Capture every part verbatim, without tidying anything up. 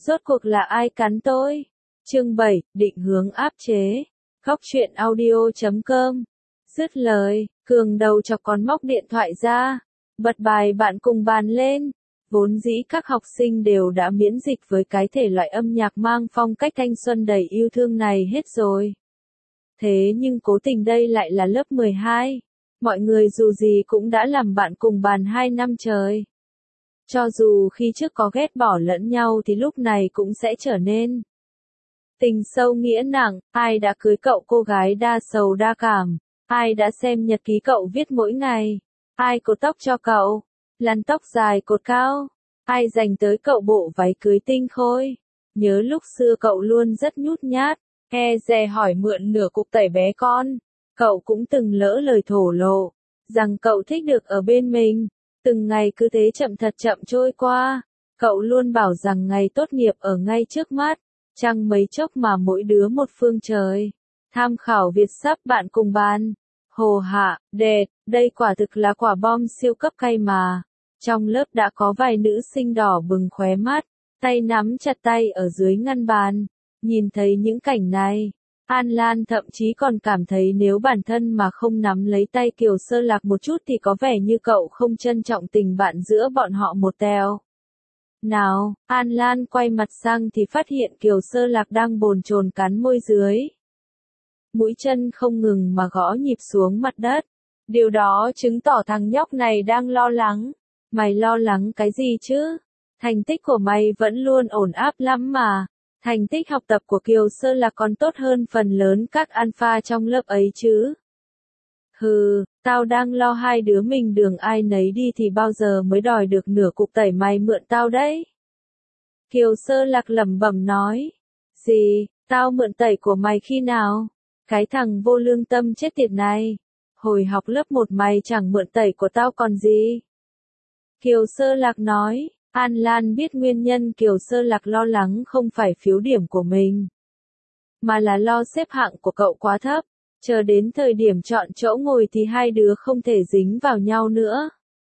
Rốt cuộc là ai cắn tôi? Chương bảy, định hướng áp chế. Góc truyện audio chấm com. Dứt lời, Cường đầu chọc còn móc điện thoại ra, bật bài bạn cùng bàn lên. Vốn dĩ các học sinh đều đã miễn dịch với cái thể loại âm nhạc mang phong cách thanh xuân đầy yêu thương này hết rồi. Thế nhưng cố tình đây lại là lớp mười hai. Mọi người dù gì cũng đã làm bạn cùng bàn hai năm trời. Cho dù khi trước có ghét bỏ lẫn nhau thì lúc này cũng sẽ trở nên tình sâu nghĩa nặng. Ai đã cưới cậu cô gái đa sầu đa cảm? Ai đã xem nhật ký cậu viết mỗi ngày? Ai cột tóc cho cậu? Lăn tóc dài cột cao? Ai dành tới cậu bộ váy cưới tinh khôi? Nhớ lúc xưa cậu luôn rất nhút nhát, e dè hỏi mượn nửa cục tẩy bé con. Cậu cũng từng lỡ lời thổ lộ, rằng cậu thích được ở bên mình. Từng ngày cứ thế chậm thật chậm trôi qua. Cậu luôn bảo rằng ngày tốt nghiệp ở ngay trước mắt, chẳng mấy chốc mà mỗi đứa một phương trời. Tham khảo Việt sắp bạn cùng bàn. Hồ hạ, đệt, đây quả thực là quả bom siêu cấp cay mà. Trong lớp đã có vài nữ sinh đỏ bừng khóe mắt, tay nắm chặt tay ở dưới ngăn bàn. Nhìn thấy những cảnh này, An Lan thậm chí còn cảm thấy nếu bản thân mà không nắm lấy tay Kiều Sơ Lạc một chút thì có vẻ như cậu không trân trọng tình bạn giữa bọn họ một teo. Nào, An Lan quay mặt sang thì phát hiện Kiều Sơ Lạc đang bồn chồn cắn môi dưới. Mũi chân không ngừng mà gõ nhịp xuống mặt đất. Điều đó chứng tỏ thằng nhóc này đang lo lắng. Mày lo lắng cái gì chứ? Thành tích của mày vẫn luôn ổn áp lắm mà. Thành tích học tập của Kiều Sơ Lạc còn tốt hơn phần lớn các alpha trong lớp ấy chứ. Hừ, tao đang lo hai đứa mình đường ai nấy đi thì bao giờ mới đòi được nửa cục tẩy mày mượn tao đấy. Kiều Sơ Lạc lẩm bẩm nói. Gì, tao mượn tẩy của mày khi nào? Cái thằng vô lương tâm chết tiệt này. Hồi học lớp một mày chẳng mượn tẩy của tao còn gì. Kiều Sơ Lạc nói. An Lan biết nguyên nhân Kiều Sơ Lạc lo lắng không phải phiếu điểm của mình, mà là lo xếp hạng của cậu quá thấp. Chờ đến thời điểm chọn chỗ ngồi thì hai đứa không thể dính vào nhau nữa.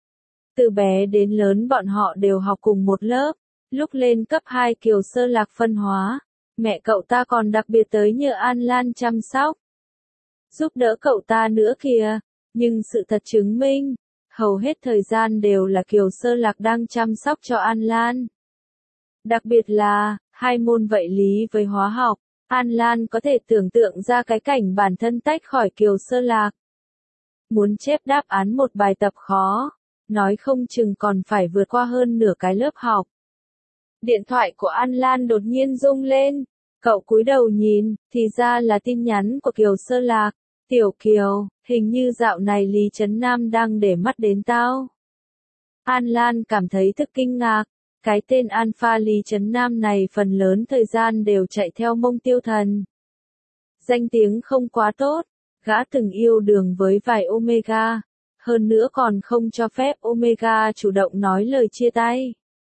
Từ bé đến lớn bọn họ đều học cùng một lớp. Lúc lên cấp hai Kiều Sơ Lạc phân hóa, mẹ cậu ta còn đặc biệt tới nhờ An Lan chăm sóc, giúp đỡ cậu ta nữa kìa. Nhưng sự thật chứng minh, hầu hết thời gian đều là Kiều Sơ Lạc đang chăm sóc cho An Lan. Đặc biệt là, hai môn vật lý với hóa học, An Lan có thể tưởng tượng ra cái cảnh bản thân tách khỏi Kiều Sơ Lạc. Muốn chép đáp án một bài tập khó, nói không chừng còn phải vượt qua hơn nửa cái lớp học. Điện thoại của An Lan đột nhiên rung lên, cậu cúi đầu nhìn, thì ra là tin nhắn của Kiều Sơ Lạc. Tiểu Kiều, hình như dạo này Lý Trấn Nam đang để mắt đến tao. An Lan cảm thấy thực kinh ngạc, cái tên Alpha Lý Trấn Nam này phần lớn thời gian đều chạy theo Mông Tiêu Thần. Danh tiếng không quá tốt, gã từng yêu đương với vài Omega, hơn nữa còn không cho phép Omega chủ động nói lời chia tay.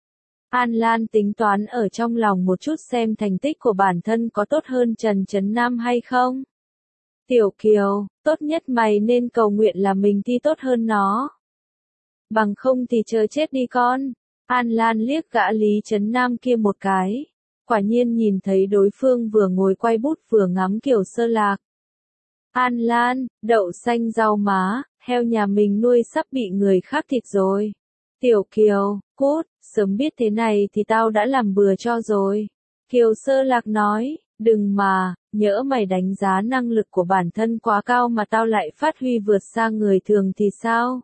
An Lan tính toán ở trong lòng một chút xem thành tích của bản thân có tốt hơn Trần Trấn Nam hay không. Tiểu Kiều, tốt nhất mày nên cầu nguyện là mình thi tốt hơn nó. Bằng không thì chờ chết đi con. An Lan liếc gã Lý Trấn Nam kia một cái. Quả nhiên nhìn thấy đối phương vừa ngồi quay bút vừa ngắm Kiều Sơ Lạc. An Lan, đậu xanh rau má, heo nhà mình nuôi sắp bị người khác thịt rồi. Tiểu Kiều, cút, sớm biết thế này thì tao đã làm bừa cho rồi. Kiều Sơ Lạc nói. Đừng mà, nhỡ mày đánh giá năng lực của bản thân quá cao mà tao lại phát huy vượt xa người thường thì sao?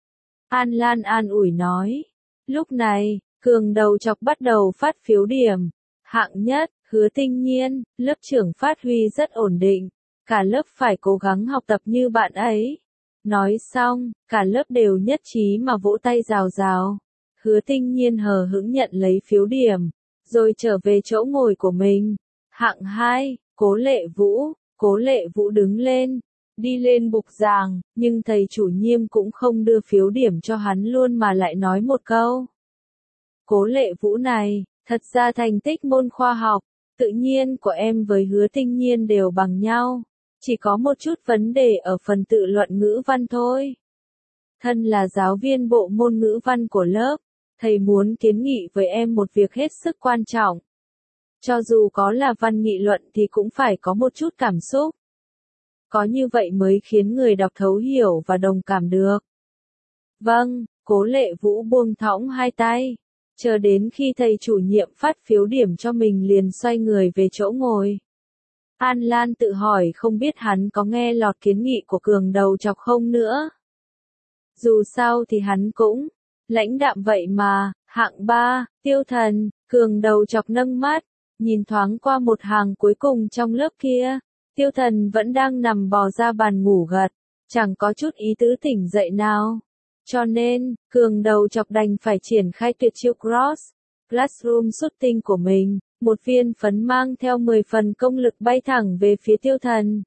An Lan an ủi nói. Lúc này, Cường đầu chọc bắt đầu phát phiếu điểm. Hạng nhất, Hứa Tinh Nhiên, lớp trưởng phát huy rất ổn định. Cả lớp phải cố gắng học tập như bạn ấy. Nói xong, cả lớp đều nhất trí mà vỗ tay rào rào. Hứa Tinh Nhiên hờ hững nhận lấy phiếu điểm, rồi trở về chỗ ngồi của mình. Hạng hai, Cố Lệ Vũ. Cố Lệ Vũ đứng lên, đi lên bục giảng, nhưng thầy chủ nhiệm cũng không đưa phiếu điểm cho hắn luôn mà lại nói một câu. Cố Lệ Vũ này, thật ra thành tích môn khoa học, tự nhiên của em với Hứa Tinh Nhiên đều bằng nhau. Chỉ có một chút vấn đề ở phần tự luận ngữ văn thôi. Thân là giáo viên bộ môn ngữ văn của lớp, thầy muốn kiến nghị với em một việc hết sức quan trọng. Cho dù có là văn nghị luận thì cũng phải có một chút cảm xúc. Có như vậy mới khiến người đọc thấu hiểu và đồng cảm được. Vâng, Cố Lệ Vũ buông thõng hai tay. Chờ đến khi thầy chủ nhiệm phát phiếu điểm cho mình liền xoay người về chỗ ngồi. An Lan tự hỏi không biết hắn có nghe lọt kiến nghị của Cường đầu chọc không nữa. Dù sao thì hắn cũng lãnh đạm vậy mà. Hạng ba, Tiêu Thần. Cường đầu chọc nâng mắt, nhìn thoáng qua một hàng cuối cùng trong lớp kia. Tiêu Thần vẫn đang nằm bò ra bàn ngủ gật, chẳng có chút ý tứ tỉnh dậy nào. Cho nên, Cường đầu chọc đành phải triển khai tuyệt chiêu Cross Classroom Shooting của mình, một viên phấn mang theo mười phần công lực bay thẳng về phía Tiêu Thần.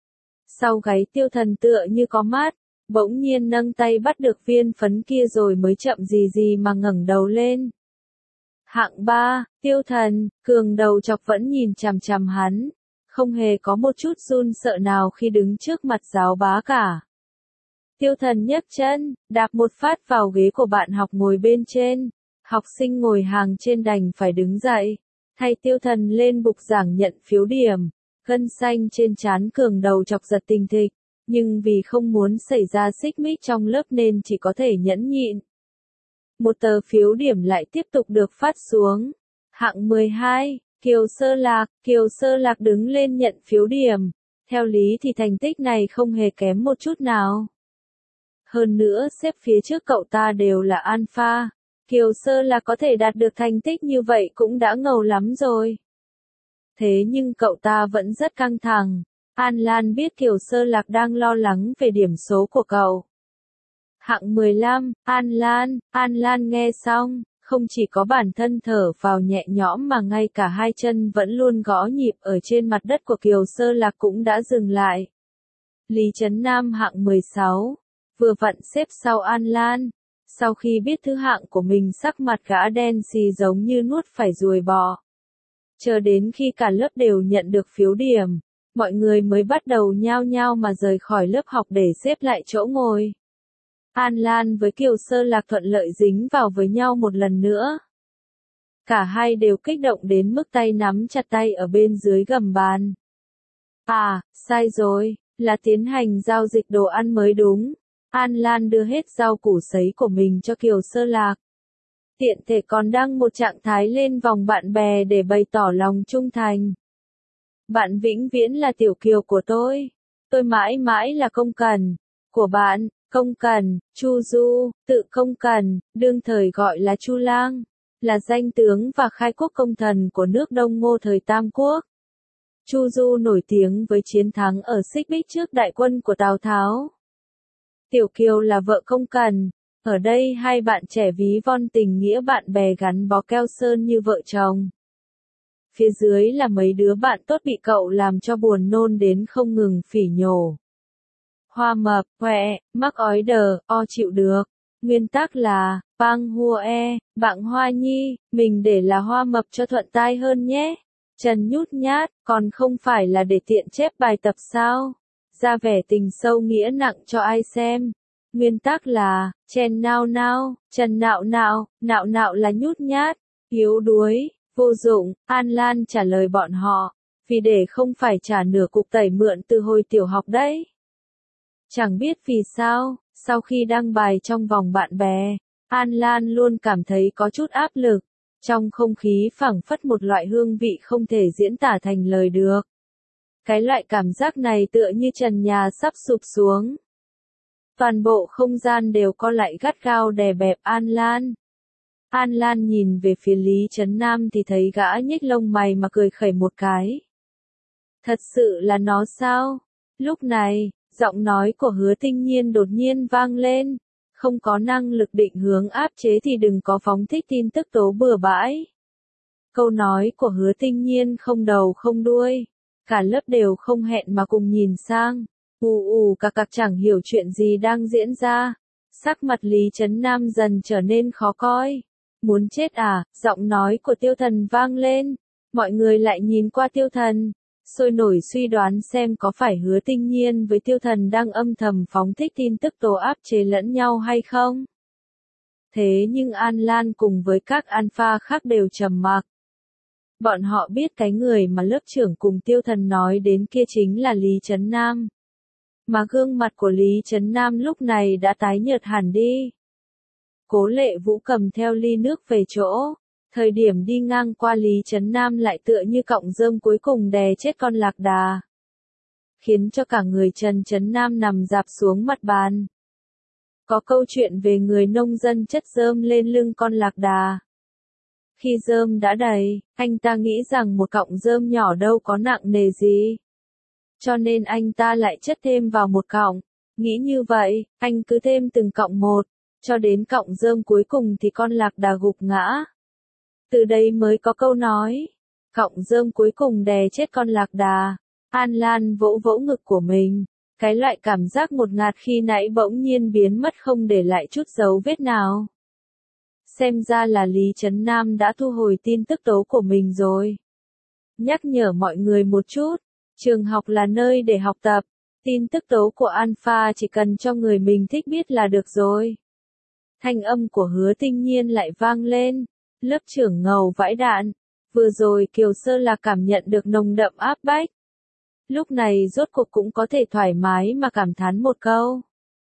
Sau gáy Tiêu Thần tựa như có mát, bỗng nhiên nâng tay bắt được viên phấn kia rồi mới chậm gì gì mà ngẩng đầu lên. Hạng ba, Tiêu Thần. Cường đầu chọc vẫn nhìn chằm chằm hắn, không hề có một chút run sợ nào khi đứng trước mặt giáo bá cả. Tiêu Thần nhấc chân, đạp một phát vào ghế của bạn học ngồi bên trên. Học sinh ngồi hàng trên đành phải đứng dậy, thay Tiêu Thần lên bục giảng nhận phiếu điểm. Gân xanh trên trán Cường đầu chọc giật tình thịch, nhưng vì không muốn xảy ra xích mích trong lớp nên chỉ có thể nhẫn nhịn. Một tờ phiếu điểm lại tiếp tục được phát xuống. Hạng mười hai, Kiều Sơ Lạc. Kiều Sơ Lạc đứng lên nhận phiếu điểm. Theo lý thì thành tích này không hề kém một chút nào. Hơn nữa xếp phía trước cậu ta đều là alpha. Kiều Sơ Lạc có thể đạt được thành tích như vậy cũng đã ngầu lắm rồi. Thế nhưng cậu ta vẫn rất căng thẳng. An Lan biết Kiều Sơ Lạc đang lo lắng về điểm số của cậu. Hạng mười lăm, An Lan. An Lan nghe xong, không chỉ có bản thân thở vào nhẹ nhõm mà ngay cả hai chân vẫn luôn gõ nhịp ở trên mặt đất của Kiều Sơ Lạc cũng đã dừng lại. Lý Trấn Nam hạng mười sáu, vừa vặn xếp sau An Lan. Sau khi biết thứ hạng của mình sắc mặt gã đen xì giống như nuốt phải ruồi bò. Chờ đến khi cả lớp đều nhận được phiếu điểm, mọi người mới bắt đầu nhao nhao mà rời khỏi lớp học để xếp lại chỗ ngồi. An Lan với Kiều Sơ Lạc thuận lợi dính vào với nhau một lần nữa. Cả hai đều kích động đến mức tay nắm chặt tay ở bên dưới gầm bàn. À, sai rồi, là tiến hành giao dịch đồ ăn mới đúng. An Lan đưa hết rau củ sấy của mình cho Kiều Sơ Lạc. Tiện thể còn đăng một trạng thái lên vòng bạn bè để bày tỏ lòng trung thành. Bạn vĩnh viễn là tiểu kiều của tôi. Tôi mãi mãi là công cần của bạn. Công cần, Chu Du, tự công cần, đương thời gọi là Chu Lang, là danh tướng và khai quốc công thần của nước Đông Ngô thời Tam Quốc. Chu Du nổi tiếng với chiến thắng ở Xích Bích trước đại quân của Tào Tháo. Tiểu Kiều là vợ công cần, ở đây hai bạn trẻ ví von tình nghĩa bạn bè gắn bó keo sơn như vợ chồng. Phía dưới là mấy đứa bạn tốt bị cậu làm cho buồn nôn đến không ngừng phỉ nhổ. Hoa mập, khỏe, mắc ói đờ, o chịu được. Nguyên tắc là, bang hua e, bạn Hoa Nhi, mình để là hoa mập cho thuận tai hơn nhé. Trần nhút nhát, còn không phải là để tiện chép bài tập sao? Ra vẻ tình sâu nghĩa nặng cho ai xem. Nguyên tắc là, chèn nao nao, trần nạo nạo, nạo nạo là nhút nhát, yếu đuối, vô dụng. An Lan trả lời bọn họ, vì để không phải trả nửa cục tẩy mượn từ hồi tiểu học đấy. Chẳng biết vì sao, sau khi đăng bài trong vòng bạn bè, An Lan luôn cảm thấy có chút áp lực. Trong không khí phảng phất một loại hương vị không thể diễn tả thành lời được. Cái loại cảm giác này tựa như trần nhà sắp sụp xuống. Toàn bộ không gian đều co lại gắt gao đè bẹp An Lan. An Lan nhìn về phía Lý Trấn Nam thì thấy gã nhếch lông mày mà cười khẩy một cái. Thật sự là nó sao? Lúc này, giọng nói của Hứa Tinh Nhiên đột nhiên vang lên. Không có năng lực định hướng áp chế thì đừng có phóng thích tin tức tố bừa bãi. Câu nói của Hứa Tinh Nhiên không đầu không đuôi. Cả lớp đều không hẹn mà cùng nhìn sang. Ù ù cạc cạc chẳng hiểu chuyện gì đang diễn ra. Sắc mặt Lý Trấn Nam dần trở nên khó coi. Muốn chết à, giọng nói của Tiêu Thần vang lên. Mọi người lại nhìn qua Tiêu Thần. Sôi nổi suy đoán xem có phải Hứa Tinh Nhiên với Tiêu Thần đang âm thầm phóng thích tin tức tố áp chế lẫn nhau hay không? Thế nhưng An Lan cùng với các alpha khác đều trầm mặc. Bọn họ biết cái người mà lớp trưởng cùng Tiêu Thần nói đến kia chính là Lý Trấn Nam. Mà gương mặt của Lý Trấn Nam lúc này đã tái nhợt hẳn đi. Cố Lệ Vũ cầm theo ly nước về chỗ. Thời điểm đi ngang qua Lý Trấn Nam lại tựa như cọng rơm cuối cùng đè chết con lạc đà. Khiến cho cả người Trần Trấn Nam nằm dạp xuống mặt bàn. Có câu chuyện về người nông dân chất rơm lên lưng con lạc đà. Khi rơm đã đầy, anh ta nghĩ rằng một cọng rơm nhỏ đâu có nặng nề gì. Cho nên anh ta lại chất thêm vào một cọng. Nghĩ như vậy, anh cứ thêm từng cọng một, cho đến cọng rơm cuối cùng thì con lạc đà gục ngã. Từ đây mới có câu nói, cọng rơm cuối cùng đè chết con lạc đà. An Lan vỗ vỗ ngực của mình, cái loại cảm giác ngột ngạt khi nãy bỗng nhiên biến mất không để lại chút dấu vết nào. Xem ra là Lý Trấn Nam đã thu hồi tin tức tố của mình rồi. Nhắc nhở mọi người một chút, trường học là nơi để học tập, tin tức tố của Alpha chỉ cần cho người mình thích biết là được rồi. Thanh âm của Hứa Tinh Nhiên lại vang lên, lớp trưởng ngầu vãi đạn, vừa rồi Kiều Sơ là cảm nhận được nồng đậm áp bách. Lúc này rốt cuộc cũng có thể thoải mái mà cảm thán một câu.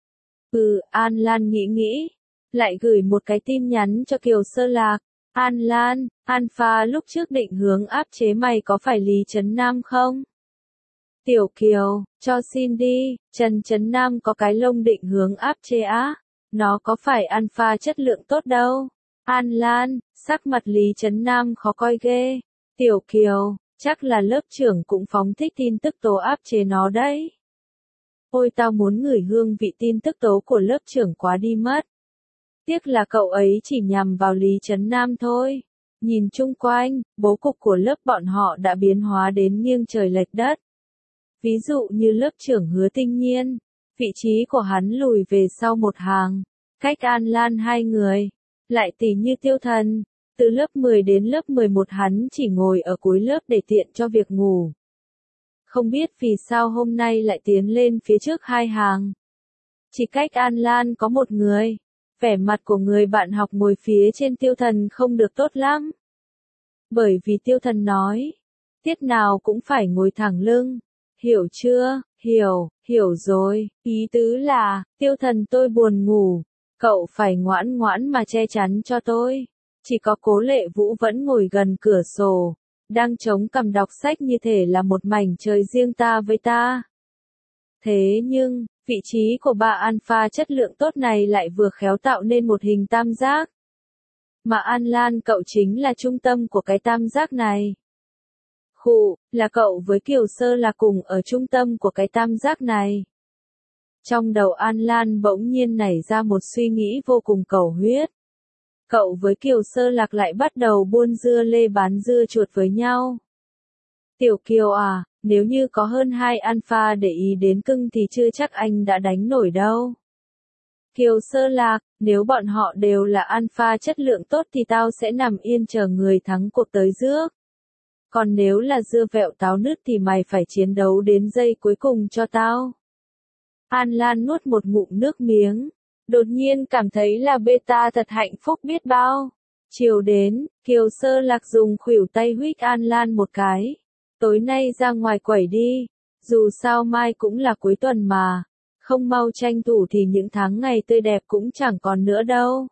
Ừ, An Lan nghĩ nghĩ, lại gửi một cái tin nhắn cho Kiều Sơ Lạc. An Lan, Alpha lúc trước định hướng áp chế mày có phải Lý Trấn Nam không? Tiểu Kiều, cho xin đi, Trần Trấn Nam có cái lông định hướng áp chế á, nó có phải Alpha chất lượng tốt đâu. An Lan, sắc mặt Lý Trấn Nam khó coi ghê. Tiểu Kiều, chắc là lớp trưởng cũng phóng thích tin tức tố áp chế nó đấy. Ôi tao muốn ngửi hương vị tin tức tố của lớp trưởng quá đi mất. Tiếc là cậu ấy chỉ nhằm vào Lý Trấn Nam thôi. Nhìn chung quanh, bố cục của lớp bọn họ đã biến hóa đến nghiêng trời lệch đất. Ví dụ như lớp trưởng Hứa Tinh Nhiên, vị trí của hắn lùi về sau một hàng, cách An Lan hai người. Lại tỷ như Tiêu Thần, từ lớp mười đến lớp mười một hắn chỉ ngồi ở cuối lớp để tiện cho việc ngủ. Không biết vì sao hôm nay lại tiến lên phía trước hai hàng. Chỉ cách An Lan có một người. Vẻ mặt của người bạn học ngồi phía trên Tiêu Thần không được tốt lắm. Bởi vì Tiêu Thần nói, tiết nào cũng phải ngồi thẳng lưng. Hiểu chưa? Hiểu, hiểu rồi. Ý tứ là, Tiêu Thần tôi buồn ngủ. Cậu phải ngoãn ngoãn mà che chắn cho tôi. Chỉ có Cố Lệ Vũ vẫn ngồi gần cửa sổ, đang chống cằm đọc sách như thể là một mảnh trời riêng ta với ta. Thế nhưng, vị trí của ba alpha chất lượng tốt này lại vừa khéo tạo nên một hình tam giác. Mà An Lan cậu chính là trung tâm của cái tam giác này. Khụ, là cậu với Kiều Sơ là cùng ở trung tâm của cái tam giác này. Trong đầu An Lan bỗng nhiên nảy ra một suy nghĩ vô cùng cầu huyết. Cậu với Kiều Sơ Lạc lại bắt đầu buôn dưa lê bán dưa chuột với nhau. Tiểu Kiều à, nếu như có hơn hai alpha để ý đến cưng thì chưa chắc anh đã đánh nổi đâu. Kiều Sơ Lạc, nếu bọn họ đều là alpha chất lượng tốt thì tao sẽ nằm yên chờ người thắng cuộc tới rước. Còn nếu là dưa vẹo táo nứt thì mày phải chiến đấu đến giây cuối cùng cho tao. An Lan nuốt một ngụm nước miếng. Đột nhiên cảm thấy là beta thật hạnh phúc biết bao. Chiều đến, Kiều Sơ Lạc dùng khuỷu tay huých An Lan một cái. Tối nay ra ngoài quẩy đi. Dù sao mai cũng là cuối tuần mà. Không mau tranh thủ thì những tháng ngày tươi đẹp cũng chẳng còn nữa đâu.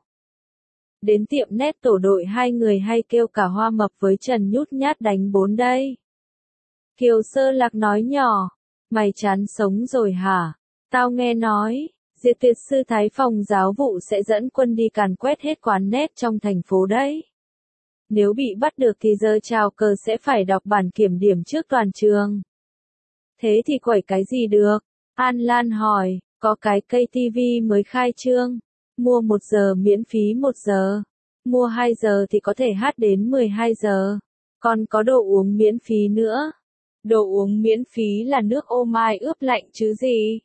Đến tiệm nét tổ đội hai người hay kêu cả Hoa Mập với Trần Nhút Nhát đánh bốn đây. Kiều Sơ Lạc nói nhỏ. Mày chán sống rồi hả? Tao nghe nói. Diệt Tuyệt sư Thái phòng giáo vụ sẽ dẫn quân đi càn quét hết quán nét trong thành phố đấy. Nếu bị bắt được thì giờ chào cờ sẽ phải đọc bản kiểm điểm trước toàn trường. Thế thì quẩy cái gì được? An Lan hỏi, có cái cây tivi mới khai trương. Mua một giờ miễn phí một giờ. Mua hai giờ thì có thể hát đến mười hai giờ. Còn có đồ uống miễn phí nữa. Đồ uống miễn phí là nước ô mai ướp lạnh chứ gì?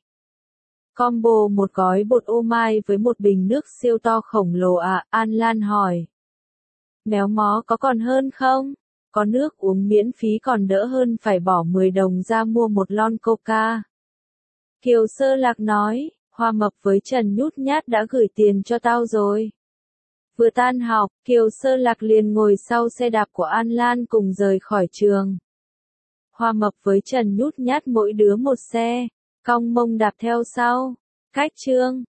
Combo một gói bột ô mai với một bình nước siêu to khổng lồ à, An Lan hỏi. Méo mó có còn hơn không? Có nước uống miễn phí còn đỡ hơn phải bỏ mười đồng ra mua một lon coca. Kiều Sơ Lạc nói, Hoa Mập với Trần Nhút Nhát đã gửi tiền cho tao rồi. Vừa tan học, Kiều Sơ Lạc liền ngồi sau xe đạp của An Lan cùng rời khỏi trường. Hoa Mập với Trần Nhút Nhát mỗi đứa một xe, cong mông đạp theo sau. Cách chương